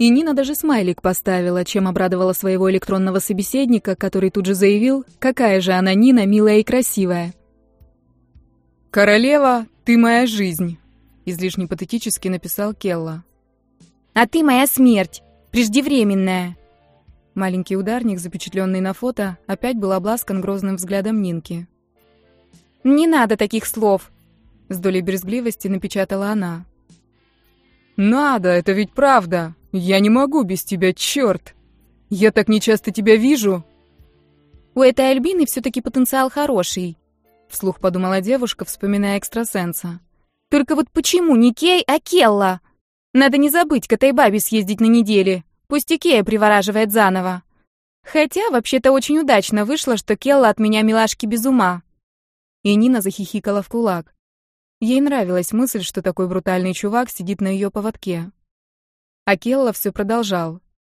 И Нина даже смайлик поставила, чем обрадовала своего электронного собеседника, который тут же заявил, какая же она, Нина, милая и красивая. «Королева, ты моя жизнь», — излишне патетически написал Келла. «А ты моя смерть, преждевременная». Маленький ударник, запечатленный на фото, опять был обласкан грозным взглядом Нинки. «Не надо таких слов», — с долей брезгливости напечатала она. «Надо, это ведь правда. Я не могу без тебя, черт. Я так нечасто тебя вижу». «У этой Альбины все-таки потенциал хороший», — вслух подумала девушка, вспоминая экстрасенса. «Только вот почему не Кей, а Келла? Надо не забыть к этой бабе съездить на неделе. Пусть и Кея привораживает заново. Хотя, вообще-то, очень удачно вышло, что Келла от меня милашки без ума». И Нина захихикала в кулак. Ей нравилась мысль, что такой брутальный чувак сидит на ее поводке. А Келла все продолжал.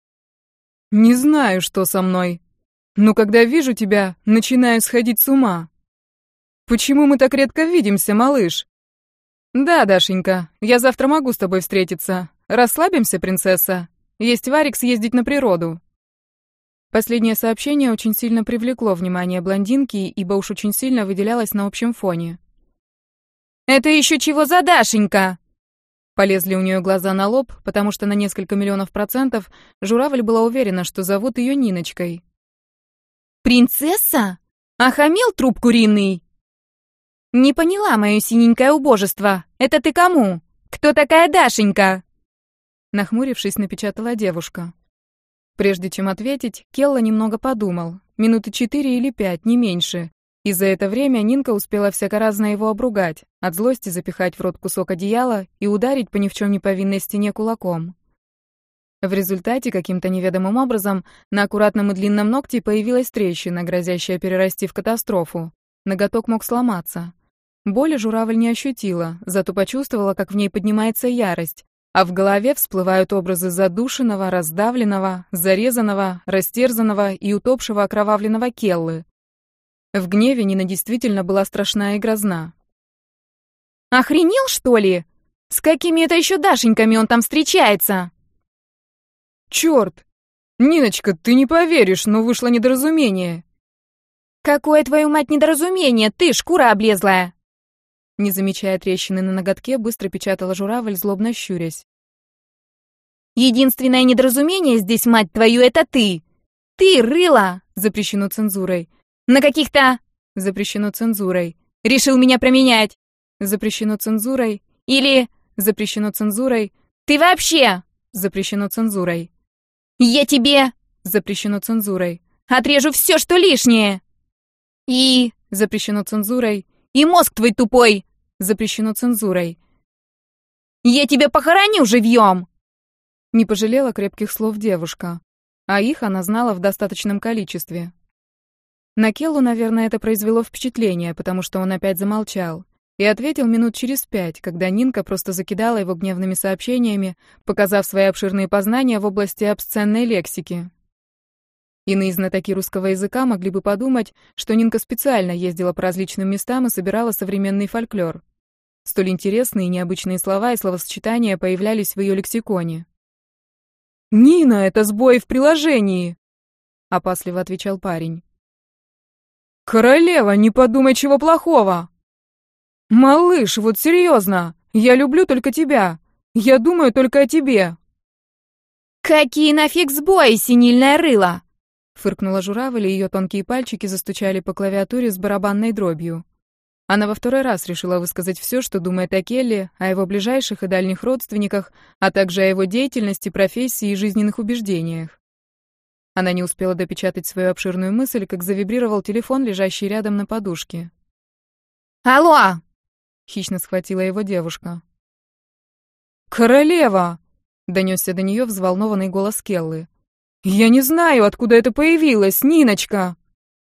«Не знаю, что со мной, но когда вижу тебя, начинаю сходить с ума. Почему мы так редко видимся, малыш? Да, Дашенька, я завтра могу с тобой встретиться. Расслабимся, принцесса. Есть варик съездить на природу». Последнее сообщение очень сильно привлекло внимание блондинки, ибо уж очень сильно выделялось на общем фоне. «Это еще чего за Дашенька?» Полезли у нее глаза на лоб, потому что на несколько миллионов процентов журавль была уверена, что зовут ее Ниночкой. «Принцесса? Охамел труп куриный?» «Не поняла, мое синенькое убожество. Это ты кому? Кто такая Дашенька?» Нахмурившись, напечатала девушка. Прежде чем ответить, Келла немного подумал. Минуты 4 или 5, не меньше. И за это время Нинка успела всяко-разно его обругать, от злости запихать в рот кусок одеяла и ударить по ни в чем не повинной стене кулаком. В результате, каким-то неведомым образом, на аккуратном и длинном ногте появилась трещина, грозящая перерасти в катастрофу. Ноготок мог сломаться. Боли журавль не ощутила, зато почувствовала, как в ней поднимается ярость, а в голове всплывают образы задушенного, раздавленного, зарезанного, растерзанного и утопшего окровавленного Келлы. В гневе Нина действительно была страшна и грозна. «Охренел, что ли? С какими это еще Дашеньками он там встречается?» «Черт! Ниночка, ты не поверишь, но вышло недоразумение». «Какое, твою мать, недоразумение? Ты, шкура облезлая!» Не замечая трещины на ноготке, быстро печатала журавль, злобно щурясь. «Единственное недоразумение здесь, мать твою, это ты! Ты, рыла!» Запрещено цензурой. «На каких-то...» Запрещено цензурой. «Решил меня променять!» Запрещено цензурой. «Или...» Запрещено цензурой. «Ты вообще...» Запрещено цензурой. «Я тебе...» Запрещено цензурой. «Отрежу все, что лишнее!» «И...» Запрещено цензурой. «И мозг твой тупой!» Запрещено цензурой. «Я тебя похороню живьем!» Не пожалела крепких слов девушка, а их она знала в достаточном количестве. На Келлу, наверное, это произвело впечатление, потому что он опять замолчал. И ответил минут через 5, когда Нинка просто закидала его гневными сообщениями, показав свои обширные познания в области обсценной лексики. Иные знатоки русского языка могли бы подумать, что Нинка специально ездила по различным местам и собирала современный фольклор. Столь интересные и необычные слова и словосочетания появлялись в ее лексиконе. «Нина, это сбой в приложении!» — опасливо отвечал парень. «Королева, не подумай чего плохого!» «Малыш, вот серьезно, я люблю только тебя. Я думаю только о тебе». «Какие нафиг сбои, синильное рыло!» Фыркнула журавль, и ее тонкие пальчики застучали по клавиатуре с барабанной дробью. Она во второй раз решила высказать все, что думает о Келле, о его ближайших и дальних родственниках, а также о его деятельности, профессии и жизненных убеждениях. Она не успела допечатать свою обширную мысль, как завибрировал телефон, лежащий рядом на подушке. «Алло!» — хищно схватила его девушка. «Королева!» — донесся до нее взволнованный голос Келлы. «Я не знаю, откуда это появилось, Ниночка!»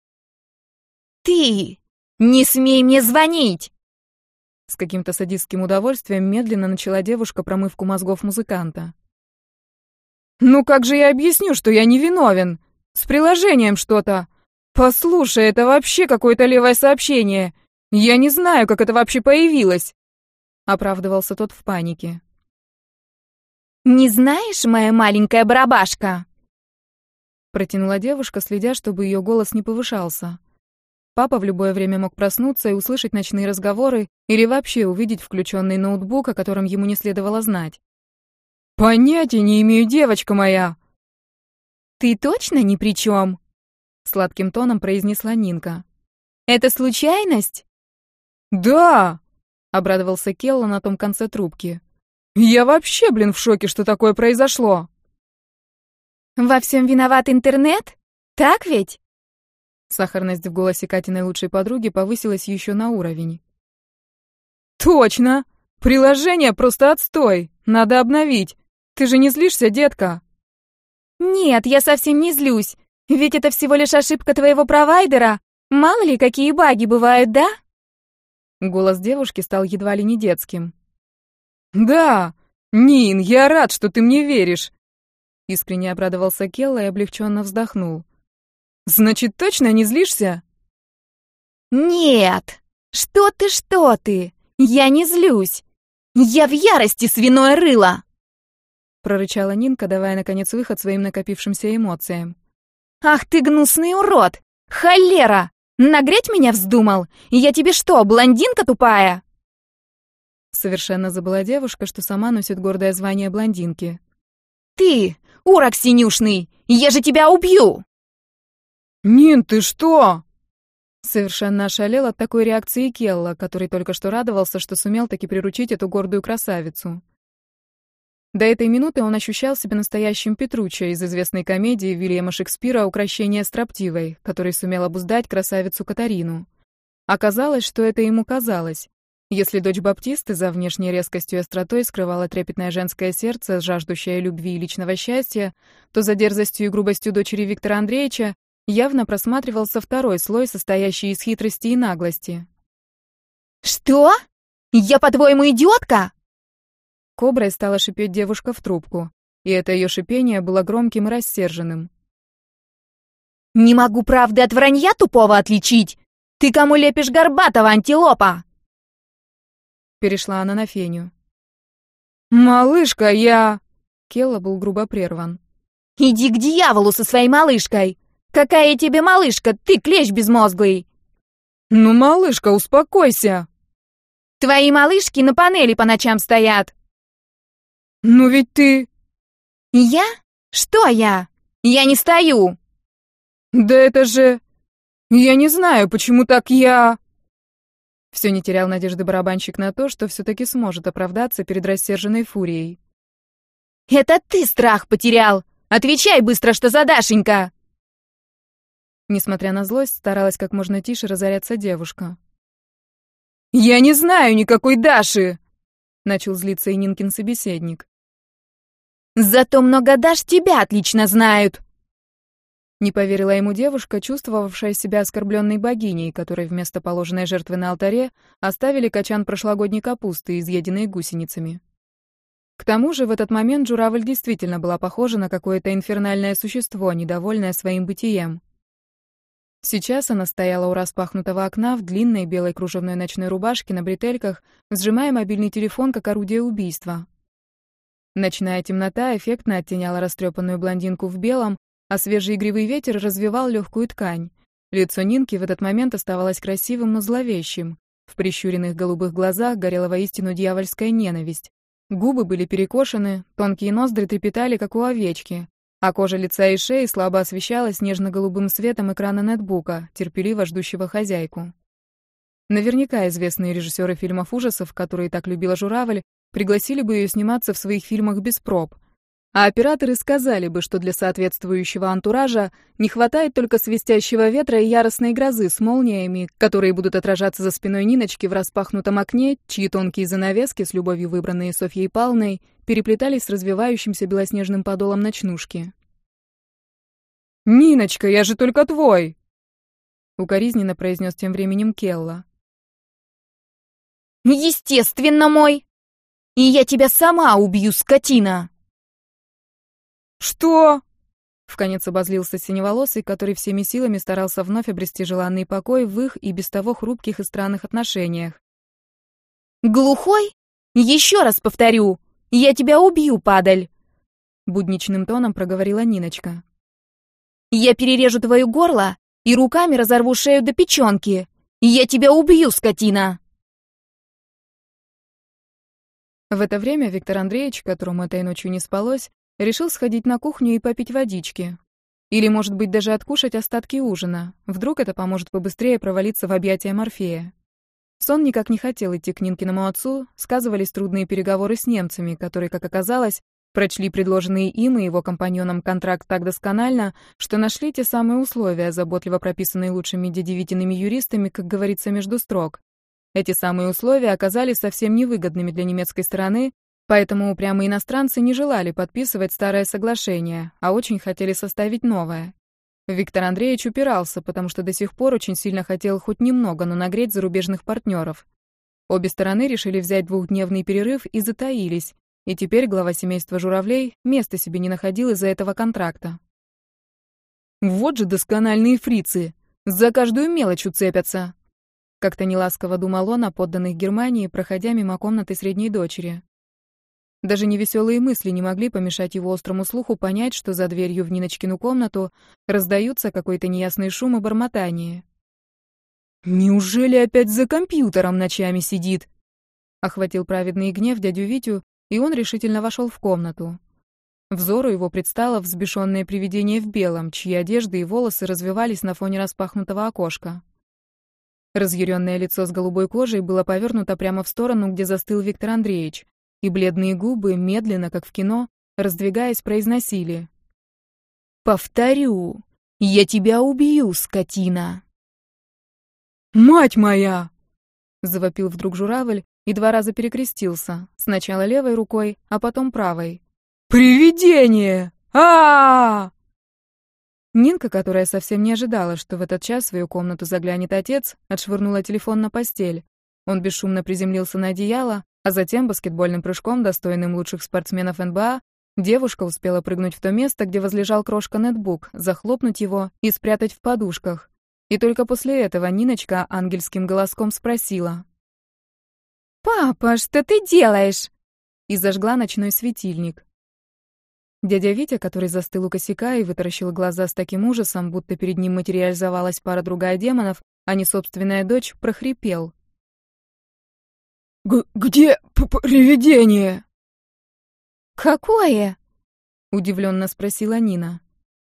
«Ты! Не смей мне звонить!» С каким-то садистским удовольствием медленно начала девушка промывку мозгов музыканта. «Ну как же я объясню, что я не виновен? С приложением что-то. Послушай, это вообще какое-то левое сообщение. Я не знаю, как это вообще появилось», — оправдывался тот в панике. Не знаешь, моя маленькая барабашка?» Протянула девушка, следя, чтобы ее голос не повышался. Папа в любое время мог проснуться и услышать ночные разговоры или вообще увидеть включенный ноутбук, о котором ему не следовало знать. «Понятия не имею, девочка моя!» «Ты точно ни при чем?» — сладким тоном произнесла Нинка. «Это случайность?» «Да!» — обрадовался Келла на том конце трубки. «Я вообще, в шоке, что такое произошло!» «Во всем виноват интернет? Так ведь?» Сахарность в голосе Катиной лучшей подруги повысилась еще на уровень. «Точно! Приложение просто отстой! Надо обновить! Ты же не злишься, детка?» «Нет, я совсем не злюсь. Ведь это всего лишь ошибка твоего провайдера. Мало ли, какие баги бывают, да?» Голос девушки стал едва ли не детским. «Да! Нин, я рад, что ты мне веришь!» Искренне обрадовался Келла и облегченно вздохнул. «Значит, точно не злишься?» «Нет! Что ты? Я не злюсь! Я в ярости, свиное рыло!» Прорычала Нинка, давая, наконец, выход своим накопившимся эмоциям. «Ах ты гнусный урод! Холера! Нагреть меня вздумал? Я тебе что, блондинка тупая?» Совершенно забыла девушка, что сама носит гордое звание блондинки. «Ты, урок синюшный! Я же тебя убью!» «Нин, ты что?» Совершенно ошалел от такой реакции Келла, который только что радовался, что сумел таки приручить эту гордую красавицу. До этой минуты он ощущал себя настоящим Петруччо из известной комедии Вильяма Шекспира «Укрощение строптивой», который сумел обуздать красавицу Катарину. Оказалось, что это ему казалось. Если дочь Баптисты за внешней резкостью и остротой скрывала трепетное женское сердце, жаждущее любви и личного счастья, то за дерзостью и грубостью дочери Виктора Андреевича явно просматривался второй слой, состоящий из хитрости и наглости. «Что? Я, по-твоему, идиотка?» Коброй стала шипеть девушка в трубку, и это ее шипение было громким и рассерженным. «Не могу правды от вранья тупого отличить! Ты кому лепишь горбатого, антилопа?» Перешла она на Феню. «Малышка, я...» Келла был грубо прерван. «Иди к дьяволу со своей малышкой! Какая тебе малышка, ты клещ безмозглый!» «Ну, малышка, успокойся!» «Твои малышки на панели по ночам стоят!» «Ну ведь ты...» «Я? Что я? Я не стою!» «Да это же... Я не знаю, почему так я...» Все не терял надежды барабанщик на то, что все-таки сможет оправдаться перед рассерженной фурией. «Это ты страх потерял! Отвечай быстро, что за Дашенька!» Несмотря на злость, старалась как можно тише разоряться девушка. «Я не знаю никакой Даши!» Начал злиться и Нинкин собеседник. «Зато много Даш тебя отлично знают!» Не поверила ему девушка, чувствовавшая себя оскорбленной богиней, которой вместо положенной жертвы на алтаре оставили качан прошлогодней капусты, изъеденной гусеницами. К тому же в этот момент журавль действительно была похожа на какое-то инфернальное существо, недовольное своим бытием. Сейчас она стояла у распахнутого окна в длинной белой кружевной ночной рубашке на бретельках, сжимая мобильный телефон как орудие убийства. Ночная темнота эффектно оттеняла растрепанную блондинку в белом, а свежий игривый ветер развевал легкую ткань. Лицо Нинки в этот момент оставалось красивым, но зловещим. В прищуренных голубых глазах горела воистину дьявольская ненависть. Губы были перекошены, тонкие ноздри трепетали, как у овечки, а кожа лица и шеи слабо освещалась нежно-голубым светом экрана нетбука, терпеливо ждущего хозяйку. Наверняка известные режиссеры фильмов ужасов, которые так любила журавль, пригласили бы ее сниматься в своих фильмах без проб. А операторы сказали бы, что для соответствующего антуража не хватает только свистящего ветра и яростной грозы с молниями, которые будут отражаться за спиной Ниночки в распахнутом окне, чьи тонкие занавески, с любовью выбранные Софьей Павловной, переплетались с развивающимся белоснежным подолом ночнушки. «Ниночка, я же только твой!» — укоризненно произнес тем временем Келла. «Естественно, мой! И я тебя сама убью, скотина!» «Что?» — вконец обозлился синеволосый, который всеми силами старался вновь обрести желанный покой в их и без того хрупких и странных отношениях. «Глухой? Еще раз повторю! Я тебя убью, падаль!» Будничным тоном проговорила Ниночка. «Я перережу твое горло и руками разорву шею до печенки! Я тебя убью, скотина!» В это время Виктор Андреевич, которому этой ночью не спалось, решил сходить на кухню и попить водички. Или, может быть, даже откушать остатки ужина. Вдруг это поможет побыстрее провалиться в объятия Морфея. Сон никак не хотел идти к Нинкиному отцу, сказывались трудные переговоры с немцами, которые, как оказалось, прочли предложенные им и его компаньонам контракт так досконально, что нашли те самые условия, заботливо прописанные лучшими дяди Витиными юристами, как говорится, между строк. Эти самые условия оказались совсем невыгодными для немецкой стороны, поэтому упрямые иностранцы не желали подписывать старое соглашение, а очень хотели составить новое. Виктор Андреевич упирался, потому что до сих пор очень сильно хотел хоть немного, но нагреть зарубежных партнеров. Обе стороны решили взять двухдневный перерыв и затаились, и теперь глава семейства Журавлей места себе не находил из-за этого контракта. «Вот же доскональные фрицы! За каждую мелочь уцепятся!» Как-то неласково думал он о подданных Германии, проходя мимо комнаты средней дочери. Даже невеселые мысли не могли помешать его острому слуху понять, что за дверью в Ниночкину комнату раздаются какой-то неясный шум и бормотание. «Неужели опять за компьютером ночами сидит?» Охватил праведный гнев дядю Витю, и он решительно вошел в комнату. Взору его предстало взбешенное привидение в белом, чьи одежды и волосы развивались на фоне распахнутого окошка. Разъяренное лицо с голубой кожей было повернуто прямо в сторону, где застыл Виктор Андреевич, и бледные губы, медленно, как в кино, раздвигаясь, произносили: «Повторю, я тебя убью, скотина!» «Мать моя!» — завопил вдруг журавль и 2 раза перекрестился, сначала левой рукой, а потом правой. «Привидение! А-а-а!» Нинка, которая совсем не ожидала, что в этот час в свою комнату заглянет отец, отшвырнула телефон на постель. Он бесшумно приземлился на одеяло, а затем баскетбольным прыжком, достойным лучших спортсменов НБА, девушка успела прыгнуть в то место, где возлежал крошка-нетбук, захлопнуть его и спрятать в подушках. И только после этого Ниночка ангельским голоском спросила: «Папа, что ты делаешь?» и зажгла ночной светильник. Дядя Витя, который застыл у косяка и вытаращил глаза с таким ужасом, будто перед ним материализовалась пара-другая демонов, а не собственная дочь, прохрипел: «Где привидение?» «Какое?» — удивленно спросила Нина.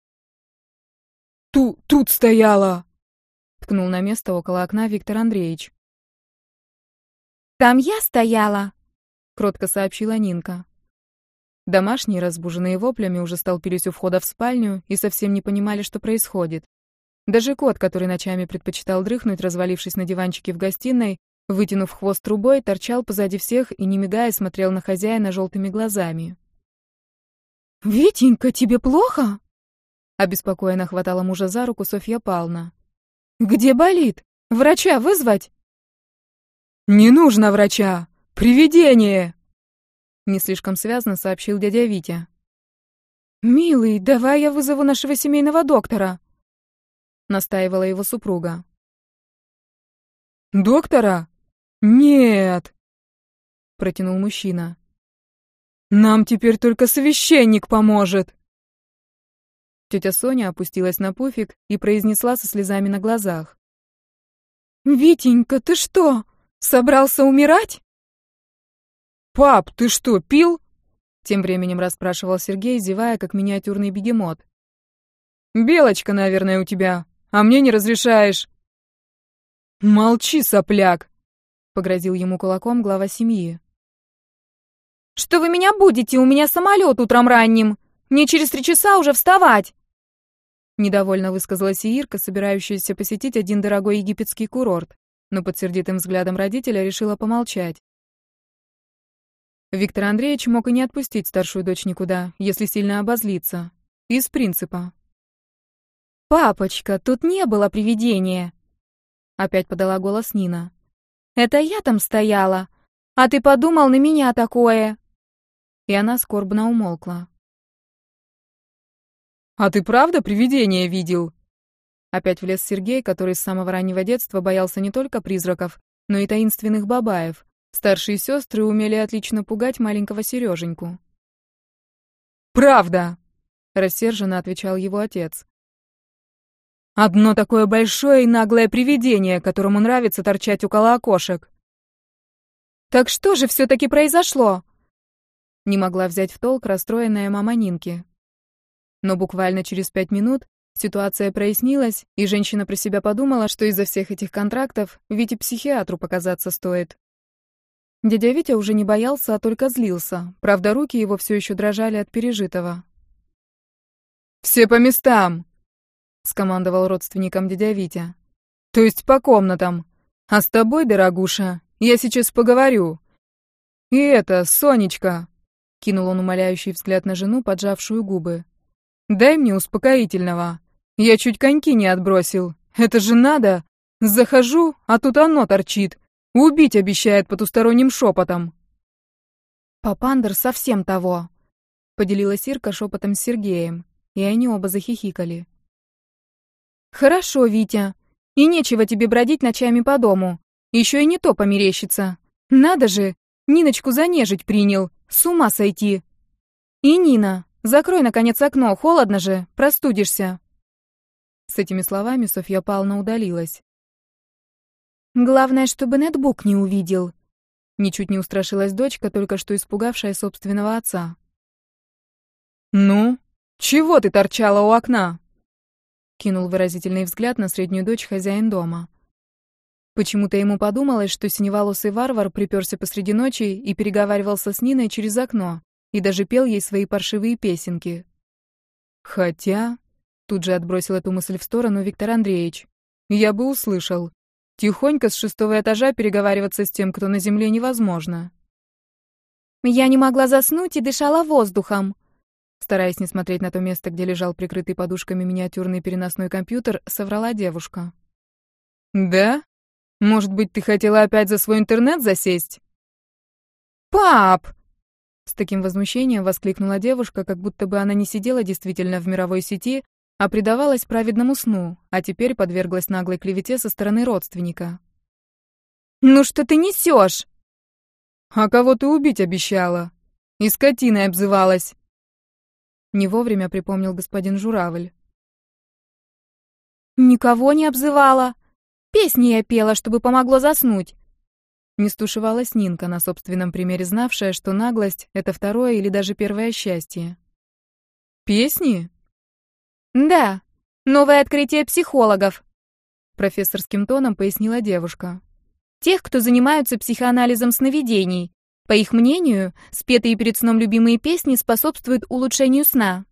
Тут стояла!» — ткнул на место около окна Виктор Андреевич. «Там я стояла!» — кротко сообщила Нинка. Домашние, разбуженные воплями, уже столпились у входа в спальню и совсем не понимали, что происходит. Даже кот, который ночами предпочитал дрыхнуть, развалившись на диванчике в гостиной, вытянув хвост трубой, торчал позади всех и, не мигая, смотрел на хозяина желтыми глазами. «Витенька, тебе плохо?» — обеспокоенно хватала мужа за руку Софья Павловна. «Где болит? Врача вызвать?» «Не нужно врача! Привидение!» Не слишком связно сообщил дядя Витя. «Милый, давай я вызову нашего семейного доктора», — настаивала его супруга. «Доктора? Нет», — протянул мужчина. «Нам теперь только священник поможет». Тетя Соня опустилась на пуфик и произнесла со слезами на глазах: «Витенька, ты что, собрался умирать?» «Пап, ты что, пил?» Тем временем расспрашивал Сергей, зевая, как миниатюрный бегемот. «Белочка, наверное, у тебя, а мне не разрешаешь». «Молчи, сопляк!» — погрозил ему кулаком глава семьи. «Что вы меня будете? У меня самолет утром ранним. Мне через 3 часа уже вставать!» Недовольно высказалась и Ирка, собирающаяся посетить один дорогой египетский курорт, но под сердитым взглядом родителя решила помолчать. Виктор Андреевич мог и не отпустить старшую дочь никуда, если сильно обозлиться. Из принципа. «Папочка, тут не было привидения!» Опять подала голос Нина. «Это я там стояла, а ты подумал на меня такое!» И она скорбно умолкла. «А ты правда привидение видел?» Опять влез Сергей, который с самого раннего детства боялся не только призраков, но и таинственных бабаев, Старшие сестры умели отлично пугать маленького Сереженьку. «Правда!» — рассерженно отвечал его отец. «Одно такое большое и наглое привидение, которому нравится торчать около окошек». «Так что же все-таки произошло?» Не могла взять в толк расстроенная мама Нинки. Но буквально через 5 минут ситуация прояснилась, и женщина про себя подумала, что из-за всех этих контрактов Вите психиатру показаться стоит. Дядя Витя уже не боялся, а только злился. Правда, руки его все еще дрожали от пережитого. «Все по местам!» — скомандовал родственникам дядя Витя. «То есть по комнатам. А с тобой, дорогуша, я сейчас поговорю. И это, Сонечка!» — кинул он умоляющий взгляд на жену, поджавшую губы. «Дай мне успокоительного. Я чуть коньки не отбросил. Это же надо! Захожу, а тут оно торчит. Убить обещает потусторонним шепотом». «Папандр совсем того», — поделилась Ирка шепотом с Сергеем, и они оба захихикали. «Хорошо, Витя. И нечего тебе бродить ночами по дому. Еще и не то померещится. Надо же, Ниночку занежить принял. С ума сойти. И Нина, закрой, наконец, окно, холодно же, простудишься». С этими словами Софья Павловна удалилась. «Главное, чтобы нетбук не увидел», — ничуть не устрашилась дочка, только что испугавшая собственного отца. «Ну, чего ты торчала у окна?» — кинул выразительный взгляд на среднюю дочь хозяин дома. Почему-то ему подумалось, что синеволосый варвар приперся посреди ночи и переговаривался с Ниной через окно, и даже пел ей свои паршивые песенки. Хотя, тут же отбросил эту мысль в сторону Виктор Андреевич, я бы услышал. Тихонько с 6-го этажа переговариваться с тем, кто на земле, невозможно. «Я не могла заснуть и дышала воздухом», стараясь не смотреть на то место, где лежал прикрытый подушками миниатюрный переносной компьютер, соврала девушка. «Да? Может быть, ты хотела опять за свой интернет засесть?» «Пап!» С таким возмущением воскликнула девушка, как будто бы она не сидела действительно в мировой сети, а предавалась праведному сну, а теперь подверглась наглой клевете со стороны родственника. «Ну что ты несешь?» «А кого ты убить обещала? И скотиной обзывалась!» Не вовремя припомнил господин Журавль. «Никого не обзывала. Песни я пела, чтобы помогло заснуть». Не стушевалась Нинка, на собственном примере знавшая, что наглость — это второе или даже первое счастье. «Песни?» «Да, новое открытие психологов», — профессорским тоном пояснила девушка. «Тех, кто занимаются психоанализом сновидений. По их мнению, спетые перед сном любимые песни способствуют улучшению сна».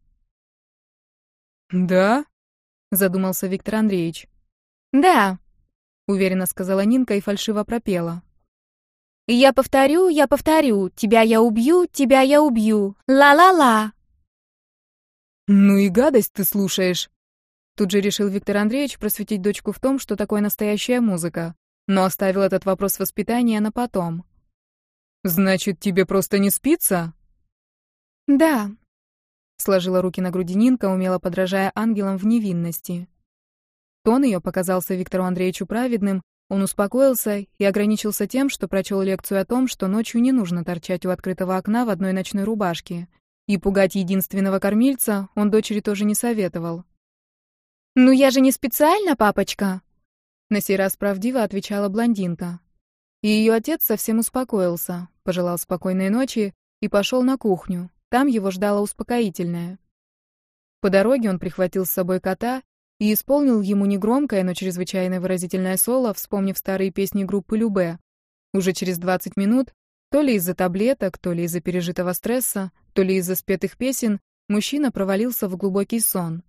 «Да?» — задумался Виктор Андреевич. «Да», — уверенно сказала Нинка и фальшиво пропела. я повторю, тебя я убью, ла-ла-ла». «Ну и гадость ты слушаешь!» Тут же решил Виктор Андреевич просветить дочку в том, что такое настоящая музыка, но оставил этот вопрос воспитания на потом. «Значит, тебе просто не спится?» «Да», — сложила руки на груди Нинка, умело подражая ангелам в невинности. Тон ее показался Виктору Андреевичу праведным, он успокоился и ограничился тем, что прочел лекцию о том, что ночью не нужно торчать у открытого окна в одной ночной рубашке. И пугать единственного кормильца он дочери тоже не советовал. «Ну я же не специально, папочка!» На сей раз правдиво отвечала блондинка. И ее отец совсем успокоился, пожелал спокойной ночи и пошел на кухню. Там его ждало успокоительное. По дороге он прихватил с собой кота и исполнил ему негромкое, но чрезвычайно выразительное соло, вспомнив старые песни группы Любэ. Уже через 20 минут, то ли из-за таблеток, то ли из-за пережитого стресса, то ли из-за спетых песен, мужчина провалился в глубокий сон.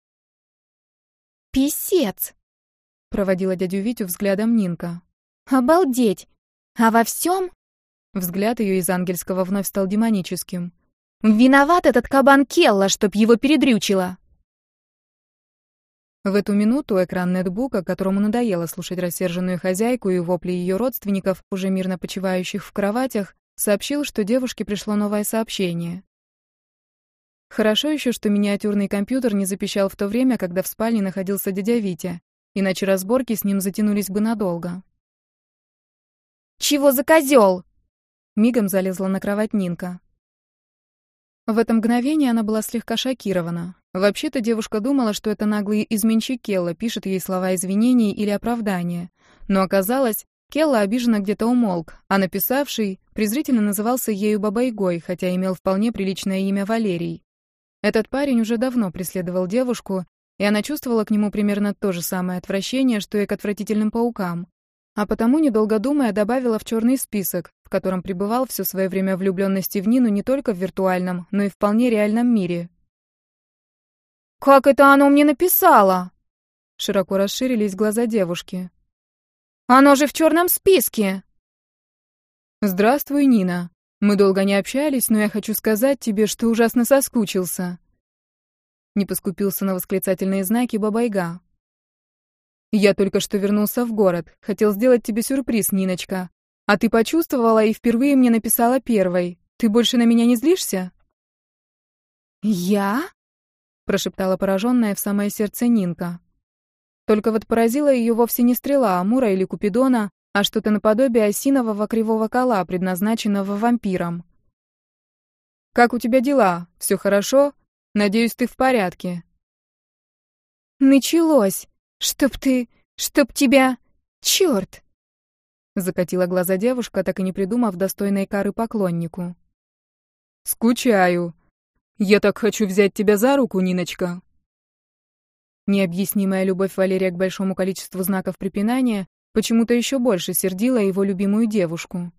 «Писец!» — проводила дядю Витю взглядом Нинка. «Обалдеть! А во всем?» Взгляд ее из ангельского вновь стал демоническим. «Виноват этот кабан Келла, чтоб его передрючило!» В эту минуту экран нетбука, которому надоело слушать рассерженную хозяйку и вопли ее родственников, уже мирно почивающих в кроватях, сообщил, что девушке пришло новое сообщение. Хорошо еще, что миниатюрный компьютер не запищал в то время, когда в спальне находился дядя Витя, иначе разборки с ним затянулись бы надолго. «Чего за козел?» Мигом залезла на кровать Нинка. В это мгновение она была слегка шокирована. Вообще-то девушка думала, что это наглый изменщик Келла пишет ей слова извинений или оправдания. Но оказалось, Келла обиженно где-то умолк, а написавший презрительно назывался ею Бабайгой, хотя имел вполне приличное имя Валерий. Этот парень уже давно преследовал девушку, и она чувствовала к нему примерно то же самое отвращение, что и к отвратительным паукам. А потому, недолго думая, добавила в черный список, в котором пребывал все свое время влюбленности в Нину не только в виртуальном, но и вполне реальном мире. «Как это оно мне написало?» Широко расширились глаза девушки. «Оно же в черном списке!» «Здравствуй, Нина. Мы долго не общались, но я хочу сказать тебе, что ужасно соскучился». Не поскупился на восклицательные знаки Бабайга. «Я только что вернулся в город. Хотел сделать тебе сюрприз, Ниночка. А ты почувствовала и впервые мне написала первой. Ты больше на меня не злишься?» «Я?» — прошептала пораженная в самое сердце Нинка. Только вот поразила ее вовсе не стрела Амура или Купидона, а что-то наподобие осинового кривого кола, предназначенного вампирам. «Как у тебя дела? Все хорошо? Надеюсь, ты в порядке?» «Началось! Чтоб тебя... Черт!» Закатила глаза девушка, так и не придумав достойной кары поклоннику. «Скучаю. Я так хочу взять тебя за руку, Ниночка». Необъяснимая любовь Валерия к большому количеству знаков препинания почему-то еще больше сердила его любимую девушку.